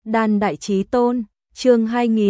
Đan Đại Chí Tôn, chương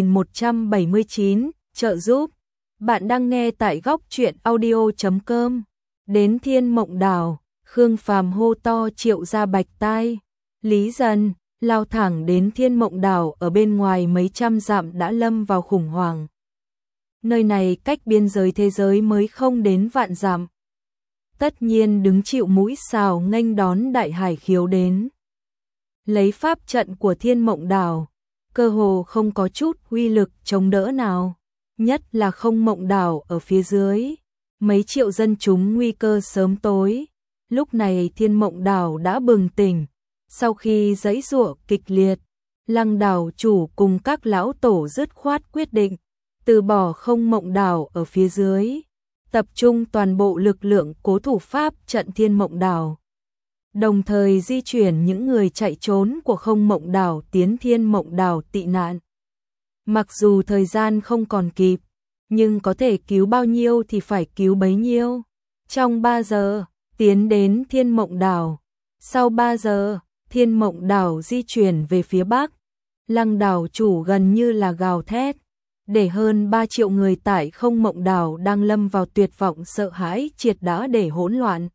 2179, trợ giúp. Bạn đang nghe tại góc truyện audio.com. Đến Thiên Mộng Đảo, Khương Phàm hô to triệu ra bạch tai. Lý Dần, lao thẳng đến Thiên Mộng Đảo ở bên ngoài mấy trăm dặm đã lâm vào khủng hoảng. Nơi này cách biên giới thế giới mới không đến vạn dặm. Tất nhiên đứng chịu mũi xào nghênh đón Đại Hải Khiếu đến. Lấy pháp trận của Thiên Mộng Đảo, cơ hồ không có chút uy lực chống đỡ nào, nhất là Không Mộng Đảo ở phía dưới, mấy triệu dân chúng nguy cơ sớm tối. Lúc này Thiên Mộng Đảo đã bừng tỉnh, sau khi giãy giụa kịch liệt, Lăng đảo chủ cùng các lão tổ dứt khoát quyết định từ bỏ Không Mộng Đảo ở phía dưới, tập trung toàn bộ lực lượng cố thủ pháp trận Thiên Mộng Đảo. Đồng thời di chuyển những người chạy trốn của Không Mộng Đảo tiến Thiên Mộng Đảo tị nạn. Mặc dù thời gian không còn kịp, nhưng có thể cứu bao nhiêu thì phải cứu bấy nhiêu. Trong 3 giờ, tiến đến Thiên Mộng Đảo. Sau 3 giờ, Thiên Mộng Đảo di chuyển về phía Bắc. Lăng đảo chủ gần như là gào thét, để hơn 3 triệu người tại Không Mộng Đảo đang lâm vào tuyệt vọng sợ hãi triệt đã để hỗn loạn.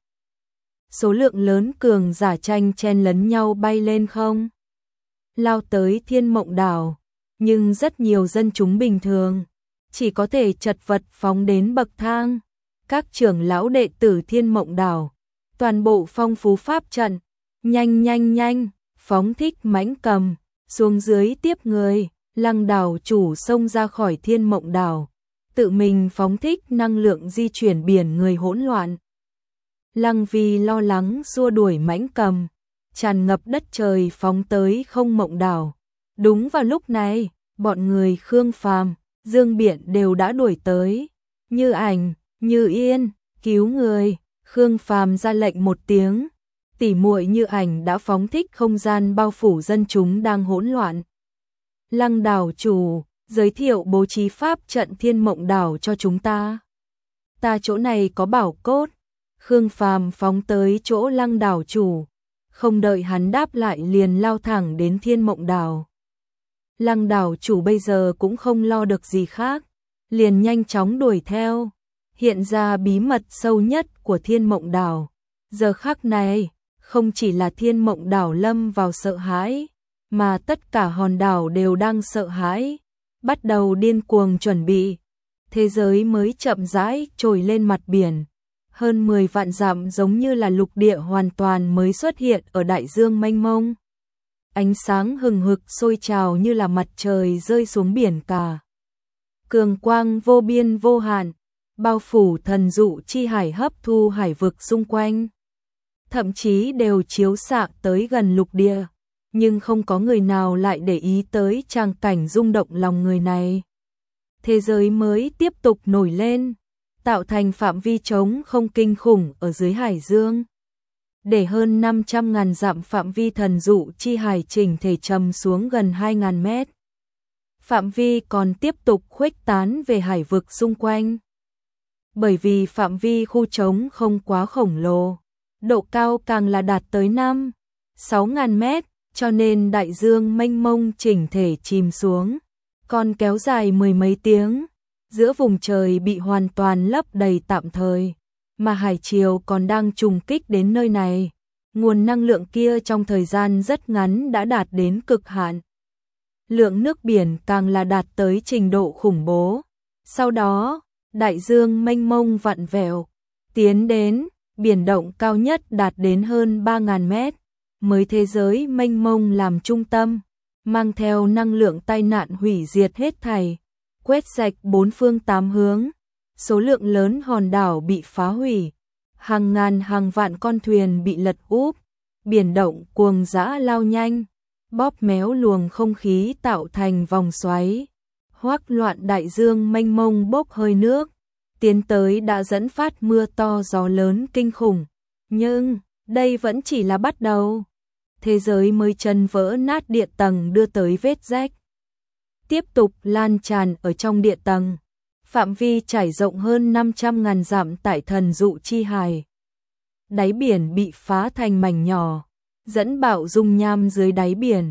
Số lượng lớn cường giả tranh chen lấn nhau bay lên không, lao tới Thiên Mộng Đảo, nhưng rất nhiều dân chúng bình thường chỉ có thể chật vật phóng đến bậc thang. Các trưởng lão đệ tử Thiên Mộng Đảo, toàn bộ phong phú pháp trận, nhanh, phóng thích mãnh cầm, xuống dưới tiếp người. Lăng đảo chủ xông ra khỏi Thiên Mộng Đảo, tự mình phóng thích năng lượng di chuyển biển người hỗn loạn. Lăng Vi lo lắng xua đuổi mãnh cầm, tràn ngập đất trời phóng tới Không Mộng Đảo. Đúng vào lúc này, bọn người Khương Phàm, Dương Biện đều đã đuổi tới. Như Ảnh, Như Yên, cứu người. Khương Phàm ra lệnh một tiếng, tỉ muội Như Ảnh đã phóng thích không gian bao phủ dân chúng đang hỗn loạn. Lăng đảo chủ, giới thiệu bố trí pháp trận Thiên Mộng Đảo cho chúng ta. Ta chỗ này có bảo cốt. Khương Phàm phóng tới chỗ Lăng đảo chủ, không đợi hắn đáp lại liền lao thẳng đến Thiên Mộng Đảo. Lăng đảo chủ bây giờ cũng không lo được gì khác, liền nhanh chóng đuổi theo, hiện ra bí mật sâu nhất của Thiên Mộng Đảo. Giờ khắc này, không chỉ là Thiên Mộng Đảo lâm vào sợ hãi, mà tất cả hòn đảo đều đang sợ hãi, bắt đầu điên cuồng chuẩn bị. Thế giới mới chậm rãi trồi lên mặt biển. Hơn 10 vạn dặm giống như là lục địa hoàn toàn mới xuất hiện ở đại dương mênh mông. Ánh sáng hừng hực sôi trào như là mặt trời rơi xuống biển cả. Cường quang vô biên vô hạn, bao phủ thần dụ chi hải hấp thu hải vực xung quanh. Thậm chí đều chiếu xạ tới gần lục địa, nhưng không có người nào lại để ý tới tràng cảnh rung động lòng người này. Thế giới mới tiếp tục nổi lên, tạo thành phạm vi trống không kinh khủng ở dưới hải dương. Để hơn 500.000 dặm phạm vi thần dụ chi hải chỉnh thể trầm xuống gần 2.000 mét. Phạm vi còn tiếp tục khuếch tán về hải vực xung quanh. Bởi vì phạm vi khu trống không quá khổng lồ, độ cao càng là đạt tới 5-6.000 mét, cho nên đại dương mênh mông chỉnh thể chìm xuống, còn kéo dài mười mấy tiếng. Giữa vùng trời bị hoàn toàn lấp đầy tạm thời, mà hải triều còn đang trùng kích đến nơi này. Nguồn năng lượng kia trong thời gian rất ngắn đã đạt đến cực hạn. Lượng nước biển càng là đạt tới trình độ khủng bố. Sau đó, đại dương mênh mông vặn vẹo, tiến đến, biển động cao nhất đạt đến hơn 3.000 mét, mới thế giới mênh mông làm trung tâm, mang theo năng lượng tai nạn hủy diệt hết thảy, quét sạch 4 phương 8 hướng, số lượng lớn hòn đảo bị phá hủy, hàng ngàn hàng vạn con thuyền bị lật úp, biển động cuồng dã lao nhanh, bóp méo luồng không khí tạo thành vòng xoáy, hoắc loạn đại dương mênh mông bốc hơi nước, tiến tới đã dẫn phát mưa to gió lớn kinh khủng. Nhưng, đây vẫn chỉ là bắt đầu. Thế giới mới chân vỡ nát địa tầng đưa tới vết rách. Tiếp tục lan tràn ở trong địa tầng, phạm vi trải rộng hơn 500.000 dặm tại thần dụ chi hải. Đáy biển bị phá thành mảnh nhỏ, dẫn bạo dung nham dưới đáy biển,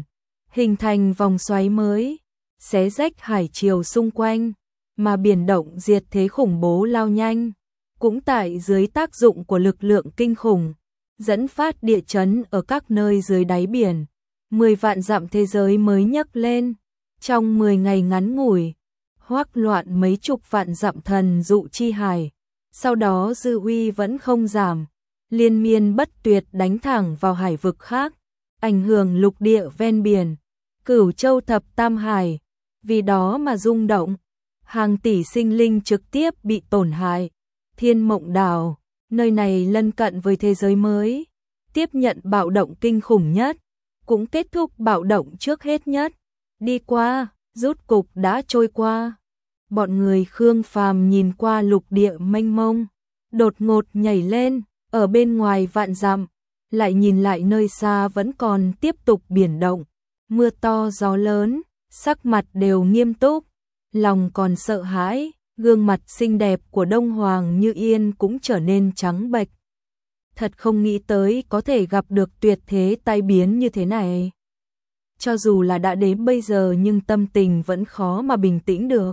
hình thành vòng xoáy mới, xé rách hải triều xung quanh, mà biển động diệt thế khủng bố lao nhanh, cũng tại dưới tác dụng của lực lượng kinh khủng, dẫn phát địa chấn ở các nơi dưới đáy biển. 10 vạn dặm thế giới mới nhấc lên, trong 10 ngày ngắn ngủi, hoắc loạn mấy chục vạn dặm thần dụ chi hải, sau đó dư uy vẫn không giảm, liên miên bất tuyệt đánh thẳng vào hải vực khác, ảnh hưởng lục địa ven biển, Cửu Châu thập tam hải, vì đó mà rung động, hàng tỷ sinh linh trực tiếp bị tổn hại. Thiên Mộng Đảo, nơi này lân cận với thế giới mới, tiếp nhận bạo động kinh khủng nhất, cũng kết thúc bạo động trước hết nhất. Đi qua, rút cục đã trôi qua. Bọn người Khương Phàm nhìn qua lục địa mênh mông, đột ngột nhảy lên, ở bên ngoài vạn dặm, lại nhìn lại nơi xa vẫn còn tiếp tục biển động, mưa to gió lớn, sắc mặt đều nghiêm túc, lòng còn sợ hãi, gương mặt xinh đẹp của Đông Hoàng Như Yên cũng trở nên trắng bệch. Thật không nghĩ tới có thể gặp được tuyệt thế tai biến như thế này. Cho dù là đã đến bây giờ nhưng tâm tình vẫn khó mà bình tĩnh được.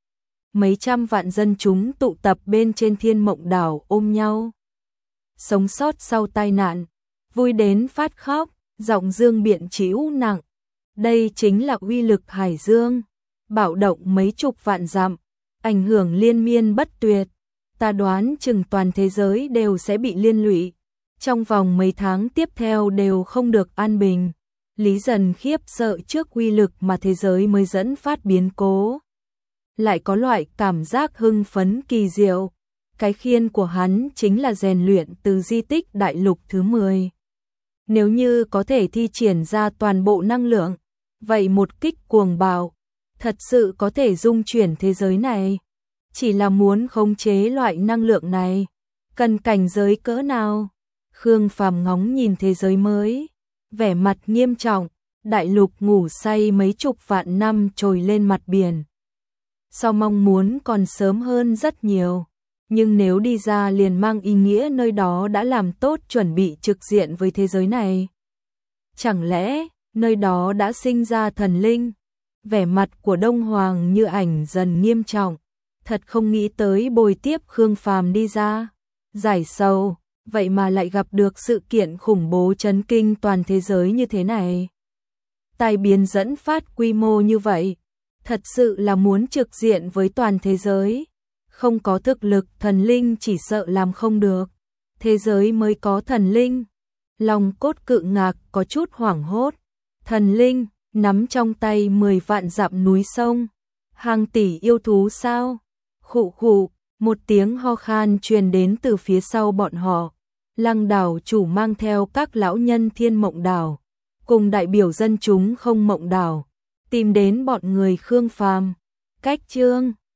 Mấy trăm vạn dân chúng tụ tập bên trên Thiên Mộng Đảo ôm nhau. Sống sót sau tai nạn, vui đến phát khóc, giọng dương biện trĩu nặng. Đây chính là uy lực hải dương, bạo động mấy chục vạn dặm, ảnh hưởng liên miên bất tuyệt. Ta đoán chừng toàn thế giới đều sẽ bị liên lụy. Trong vòng mấy tháng tiếp theo đều không được an bình. Lý Dần khiếp sợ trước uy lực mà thế giới mới dẫn phát biến cố. Lại có loại cảm giác hưng phấn kỳ diệu. Cái khiên của hắn chính là rèn luyện từ di tích đại lục thứ 10. Nếu như có thể thi triển ra toàn bộ năng lượng, vậy một kích cuồng bạo, thật sự có thể dung chuyển thế giới này. Chỉ là muốn khống chế loại năng lượng này, cần cảnh giới cỡ nào? Khương Phàm ngóng nhìn thế giới mới, vẻ mặt nghiêm trọng, đại lục ngủ say mấy chục vạn năm trồi lên mặt biển. So mong muốn còn sớm hơn rất nhiều, nhưng nếu đi ra liền mang ý nghĩa nơi đó đã làm tốt chuẩn bị trực diện với thế giới này. Chẳng lẽ nơi đó đã sinh ra thần linh? Vẻ mặt của Đông Hoàng Như Ảnh dần nghiêm trọng, thật không nghĩ tới bồi tiếp Khương Phàm đi ra, giải sầu, vậy mà lại gặp được sự kiện khủng bố chấn kinh toàn thế giới như thế này. Tai biến dẫn phát quy mô như vậy, thật sự là muốn trực diện với toàn thế giới. Không có thực lực thần linh chỉ sợ làm không được, thế giới mới có thần linh. Lòng cốt cự ngạc có chút hoảng hốt, thần linh nắm trong tay 10 vạn dặm núi sông, hàng tỷ yêu thú sao? Khụ khụ, một tiếng ho khan truyền đến từ phía sau bọn họ. Lăng đảo chủ mang theo các lão nhân Thiên Mộng Đảo, cùng đại biểu dân chúng Không Mộng Đảo, tìm đến bọn người Khương Phàm. Cách chương